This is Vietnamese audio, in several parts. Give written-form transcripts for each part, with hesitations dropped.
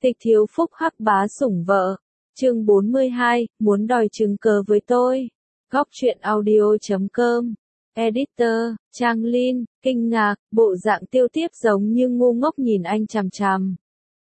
Tịch thiếu phúc hắc bá sủng vợ. Chương 42, muốn đòi chứng cớ với tôi. Góc truyện audio.com. Editor, Trang Linh, kinh ngạc, bộ dạng Tiêu Tiếp giống như ngu ngốc nhìn anh chằm chằm.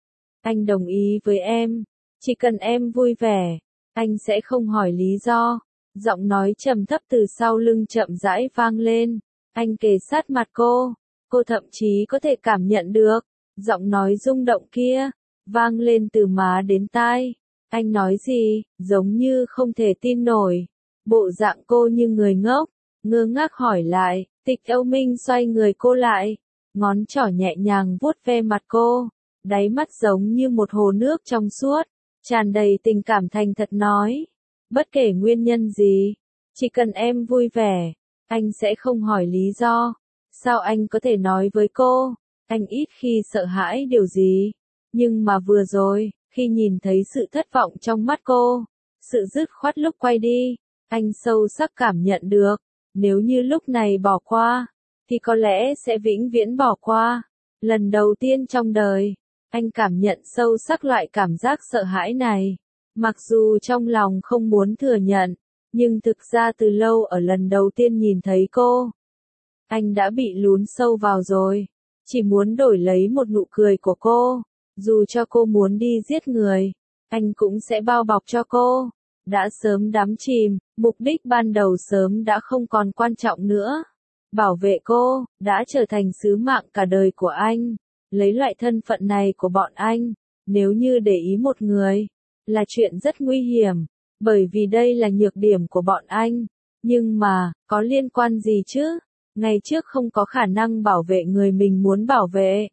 Anh đồng ý với em. Chỉ cần em vui vẻ, anh sẽ không hỏi lý do. Giọng nói trầm thấp từ sau lưng chậm rãi vang lên. Anh kề sát mặt cô thậm chí có thể cảm nhận được. Giọng nói rung động kia, vang lên từ má đến tai. Anh nói gì, giống như không thể tin nổi. Bộ dạng cô như người ngốc, ngơ ngác hỏi lại. Tịch Âu Minh xoay người cô lại, ngón trỏ nhẹ nhàng vuốt ve mặt cô, đáy mắt giống như một hồ nước trong suốt, tràn đầy tình cảm thành thật nói. Bất kể nguyên nhân gì, chỉ cần em vui vẻ, anh sẽ không hỏi lý do. Sao anh có thể nói với cô, anh ít khi sợ hãi điều gì. Nhưng mà vừa rồi, khi nhìn thấy sự thất vọng trong mắt cô, sự dứt khoát lúc quay đi, anh sâu sắc cảm nhận được, nếu như lúc này bỏ qua, thì có lẽ sẽ vĩnh viễn bỏ qua. Lần đầu tiên trong đời, anh cảm nhận sâu sắc loại cảm giác sợ hãi này. Mặc dù trong lòng không muốn thừa nhận, nhưng thực ra từ lâu ở lần đầu tiên nhìn thấy cô, anh đã bị lún sâu vào rồi. Chỉ muốn đổi lấy một nụ cười của cô. Dù cho cô muốn đi giết người, anh cũng sẽ bao bọc cho cô. Đã sớm đắm chìm, mục đích ban đầu sớm đã không còn quan trọng nữa. Bảo vệ cô, đã trở thành sứ mạng cả đời của anh. Lấy loại thân phận này của bọn anh, nếu như để ý một người, là chuyện rất nguy hiểm, bởi vì đây là nhược điểm của bọn anh. Nhưng mà, có liên quan gì chứ? Ngày trước không có khả năng bảo vệ người mình muốn bảo vệ.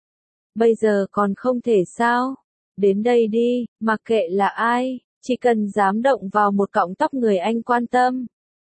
Bây giờ còn không thể sao? Đến đây đi, mặc kệ là ai, chỉ cần dám động vào một cọng tóc người anh quan tâm,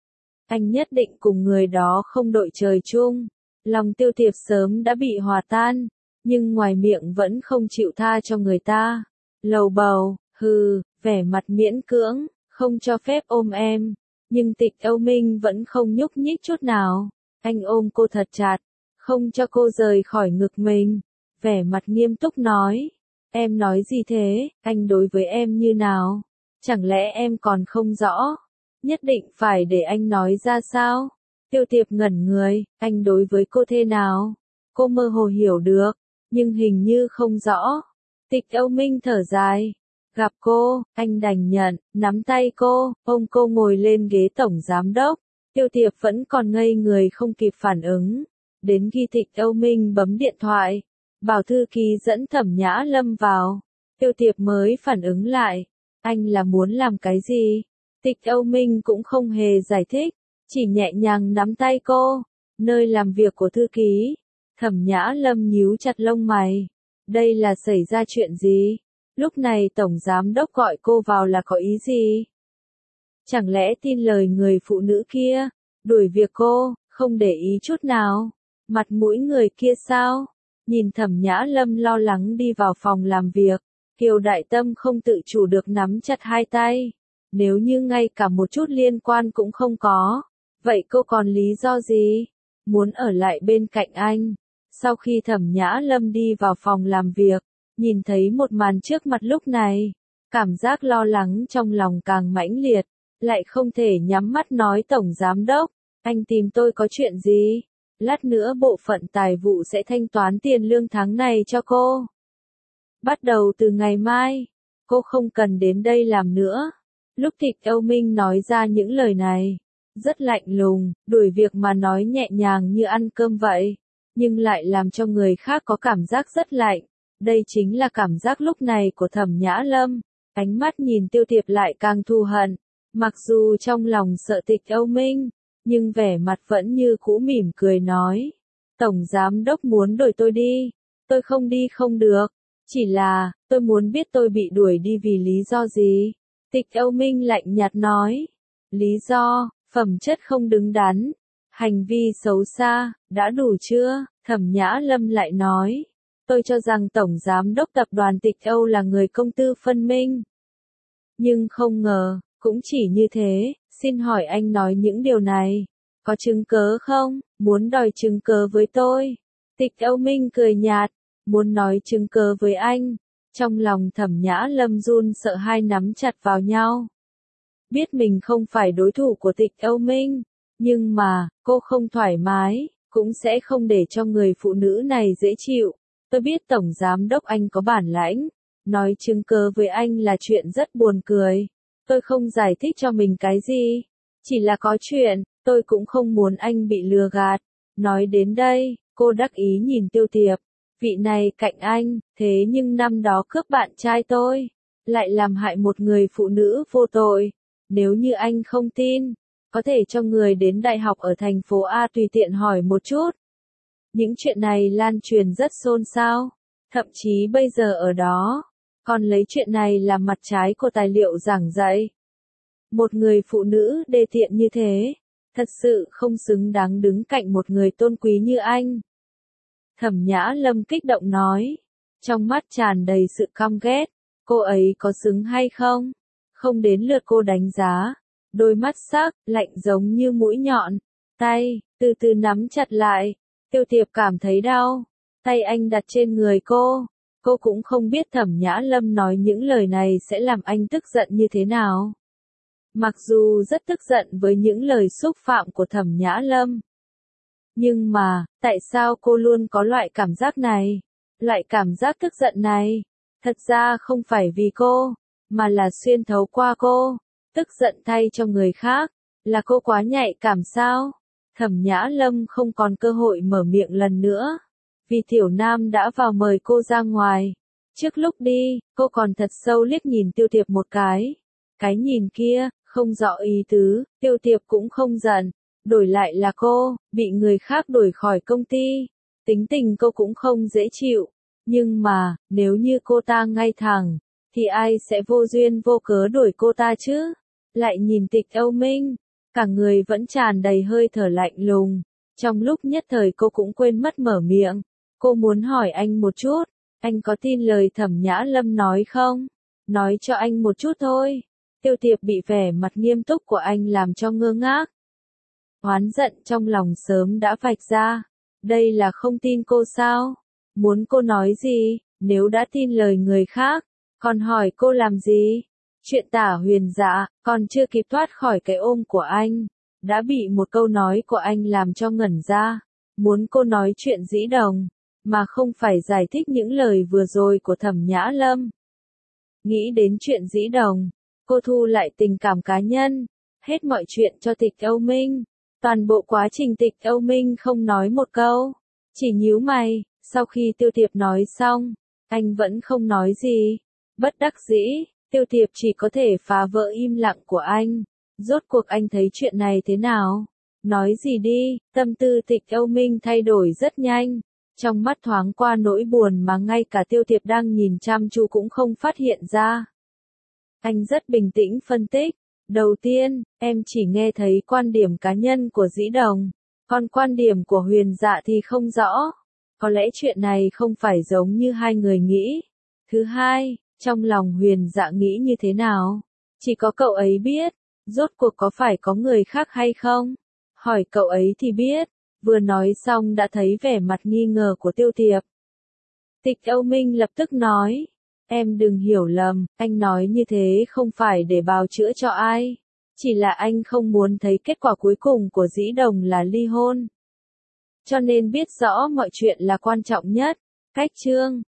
anh nhất định cùng người đó không đội trời chung. Lòng Tiêu Tiệp sớm đã bị hòa tan, nhưng ngoài miệng vẫn không chịu tha cho người ta. Lầu bầu, hừ, vẻ mặt miễn cưỡng, không cho phép ôm em. Nhưng Tịch Âu Minh vẫn không nhúc nhích chút nào. Anh ôm cô thật chặt, không cho cô rời khỏi ngực mình. Vẻ mặt nghiêm túc nói. Em nói gì thế, anh đối với em như nào? Chẳng lẽ em còn không rõ? Nhất định phải để anh nói ra sao? Tiêu Tiệp ngẩn người, anh đối với cô thế nào? Cô mơ hồ hiểu được, nhưng hình như không rõ. Tịch Âu Minh thở dài. Gặp cô, anh đành nhận, nắm tay cô, ôm cô ngồi lên ghế tổng giám đốc. Tiêu Tiệp vẫn còn ngây người không kịp phản ứng. Đến khi Tịch Âu Minh bấm điện thoại, bảo thư ký dẫn Thẩm Nhã Lâm vào, Tiêu Tiệp mới phản ứng lại. Anh là muốn làm cái gì? Tịch Âu Minh cũng không hề giải thích, chỉ nhẹ nhàng nắm tay cô. Nơi làm việc của thư ký. Thẩm Nhã Lâm nhíu chặt lông mày. Đây là xảy ra chuyện gì? Lúc này tổng giám đốc gọi cô vào là có ý gì? Chẳng lẽ tin lời người phụ nữ kia, đuổi việc cô, không để ý chút nào? Mặt mũi người kia sao? Nhìn Thẩm Nhã Lâm lo lắng đi vào phòng làm việc, Kiều Đại Tâm không tự chủ được nắm chặt hai tay. Nếu như ngay cả một chút liên quan cũng không có, vậy cô còn lý do gì? Muốn ở lại bên cạnh anh. Sau khi Thẩm Nhã Lâm đi vào phòng làm việc, nhìn thấy một màn trước mặt lúc này, cảm giác lo lắng trong lòng càng mãnh liệt, lại không thể nhắm mắt nói tổng giám đốc, anh tìm tôi có chuyện gì? Lát nữa bộ phận tài vụ sẽ thanh toán tiền lương tháng này cho cô. Bắt đầu từ ngày mai, cô không cần đến đây làm nữa. Lúc Tịch Âu Minh nói ra những lời này, rất lạnh lùng, đuổi việc mà nói nhẹ nhàng như ăn cơm vậy, nhưng lại làm cho người khác có cảm giác rất lạnh. Đây chính là cảm giác lúc này của Thẩm Nhã Lâm. Ánh mắt nhìn Tiêu Tiệp lại càng thù hận. Mặc dù trong lòng sợ Tịch Âu Minh, nhưng vẻ mặt vẫn như cũ mỉm cười nói. Tổng giám đốc muốn đuổi tôi đi. Tôi không đi không được. Chỉ là, tôi muốn biết tôi bị đuổi đi vì lý do gì. Tịch Âu Minh lạnh nhạt nói. Lý do, phẩm chất không đứng đắn, hành vi xấu xa, đã đủ chưa? Thẩm Nhã Lâm lại nói. Tôi cho rằng Tổng Giám đốc Tập đoàn Tịch Âu là người công tư phân minh. Nhưng không ngờ, cũng chỉ như thế, xin hỏi anh nói những điều này, có chứng cớ không? Muốn đòi chứng cớ với tôi? Tịch Âu Minh cười nhạt, muốn nói chứng cớ với anh, Trong lòng Thẩm Nhã Lâm run sợ hai nắm chặt vào nhau. Biết mình không phải đối thủ của Tịch Âu Minh, nhưng mà, cô không thoải mái, cũng sẽ không để cho người phụ nữ này dễ chịu. Tôi biết Tổng Giám Đốc anh có bản lãnh, nói chứng cớ với anh là chuyện rất buồn cười. Tôi không giải thích cho mình cái gì, chỉ là có chuyện, tôi cũng không muốn anh bị lừa gạt. Nói đến đây, cô đắc ý nhìn Tiêu Tiệp, vị này cạnh anh, thế nhưng năm đó cướp bạn trai tôi, lại làm hại một người phụ nữ vô tội. Nếu như anh không tin, có thể cho người đến đại học ở thành phố A tùy tiện hỏi một chút. Những chuyện này lan truyền rất xôn xao, thậm chí bây giờ ở đó, còn lấy chuyện này làm mặt trái của tài liệu giảng dạy. Một người phụ nữ đê tiện như thế, thật sự không xứng đáng đứng cạnh một người tôn quý như anh. Thẩm Nhã Lâm kích động nói, trong mắt tràn đầy sự căm ghét, cô ấy có xứng hay không? Không đến lượt cô đánh giá, đôi mắt sắc, lạnh giống như mũi nhọn, tay, từ từ nắm chặt lại, Tiêu Tiệp cảm thấy đau, tay anh đặt trên người cô cũng không biết Thẩm Nhã Lâm nói những lời này sẽ làm anh tức giận như thế nào. Mặc dù rất tức giận với những lời xúc phạm của Thẩm Nhã Lâm. Nhưng mà, tại sao cô luôn có loại cảm giác này? Loại cảm giác tức giận này, thật ra không phải vì cô, mà là xuyên thấu qua cô. Tức giận thay cho người khác, là cô quá nhạy cảm sao? Thẩm Nhã Lâm không còn cơ hội mở miệng lần nữa, vì Tiểu Nam đã vào mời cô ra ngoài. Trước lúc đi, cô còn thật sâu liếc nhìn Tiêu Tiệp một cái. Cái nhìn kia, không rõ ý tứ, Tiêu Tiệp cũng không giận. Đổi lại là cô, bị người khác đuổi khỏi công ty. Tính tình cô cũng không dễ chịu. Nhưng mà, nếu như cô ta ngay thẳng, thì ai sẽ vô duyên vô cớ đuổi cô ta chứ? Lại nhìn Tịch Âu Minh, cả người vẫn tràn đầy hơi thở lạnh lùng. Trong lúc nhất thời cô cũng quên mất mở miệng. Cô muốn hỏi anh một chút, anh có tin lời Thẩm Nhã Lâm nói không? Nói cho anh một chút thôi. Tiêu Tiệp bị vẻ mặt nghiêm túc của anh làm cho ngơ ngác. Oán giận trong lòng sớm đã vạch ra. Đây là không tin cô sao? Muốn cô nói gì? Nếu đã tin lời người khác, còn hỏi cô làm gì? Chuyện Tả Huyền Dạ, còn chưa kịp thoát khỏi cái ôm của anh, đã bị một câu nói của anh làm cho ngẩn ra. Muốn cô nói chuyện Dĩ Đồng, mà không phải giải thích những lời vừa rồi của Thẩm Nhã Lâm. Nghĩ đến chuyện Dĩ Đồng, cô thu lại tình cảm cá nhân, hết mọi chuyện cho Tịch Âu Minh. Toàn bộ quá trình Tịch Âu Minh không nói một câu, chỉ nhíu mày. Sau khi Tiêu Tiệp nói xong, anh vẫn không nói gì. Bất đắc dĩ, Tiêu Tiệp chỉ có thể phá vỡ im lặng của anh. Rốt cuộc anh thấy chuyện này thế nào? Nói gì đi, tâm tư Tịch Âu Minh thay đổi rất nhanh. Trong mắt thoáng qua nỗi buồn mà ngay cả Tiêu Tiệp đang nhìn chăm chú cũng không phát hiện ra. Anh rất bình tĩnh phân tích. Đầu tiên, em chỉ nghe thấy quan điểm cá nhân của Dĩ Đồng, còn quan điểm của Huyền Dạ thì không rõ. Có lẽ chuyện này không phải giống như hai người nghĩ. Thứ hai, trong lòng Huyền Dạ nghĩ như thế nào? Chỉ có cậu ấy biết. Rốt cuộc có phải có người khác hay không? Hỏi cậu ấy thì biết. Vừa nói xong đã thấy vẻ mặt nghi ngờ của Tiêu Tiệp. Tịch Âu Minh lập tức nói. Em đừng hiểu lầm, anh nói như thế không phải để bào chữa cho ai. Chỉ là anh không muốn thấy kết quả cuối cùng của Dĩ Đồng là ly hôn. Cho nên biết rõ mọi chuyện là quan trọng nhất. Cách chương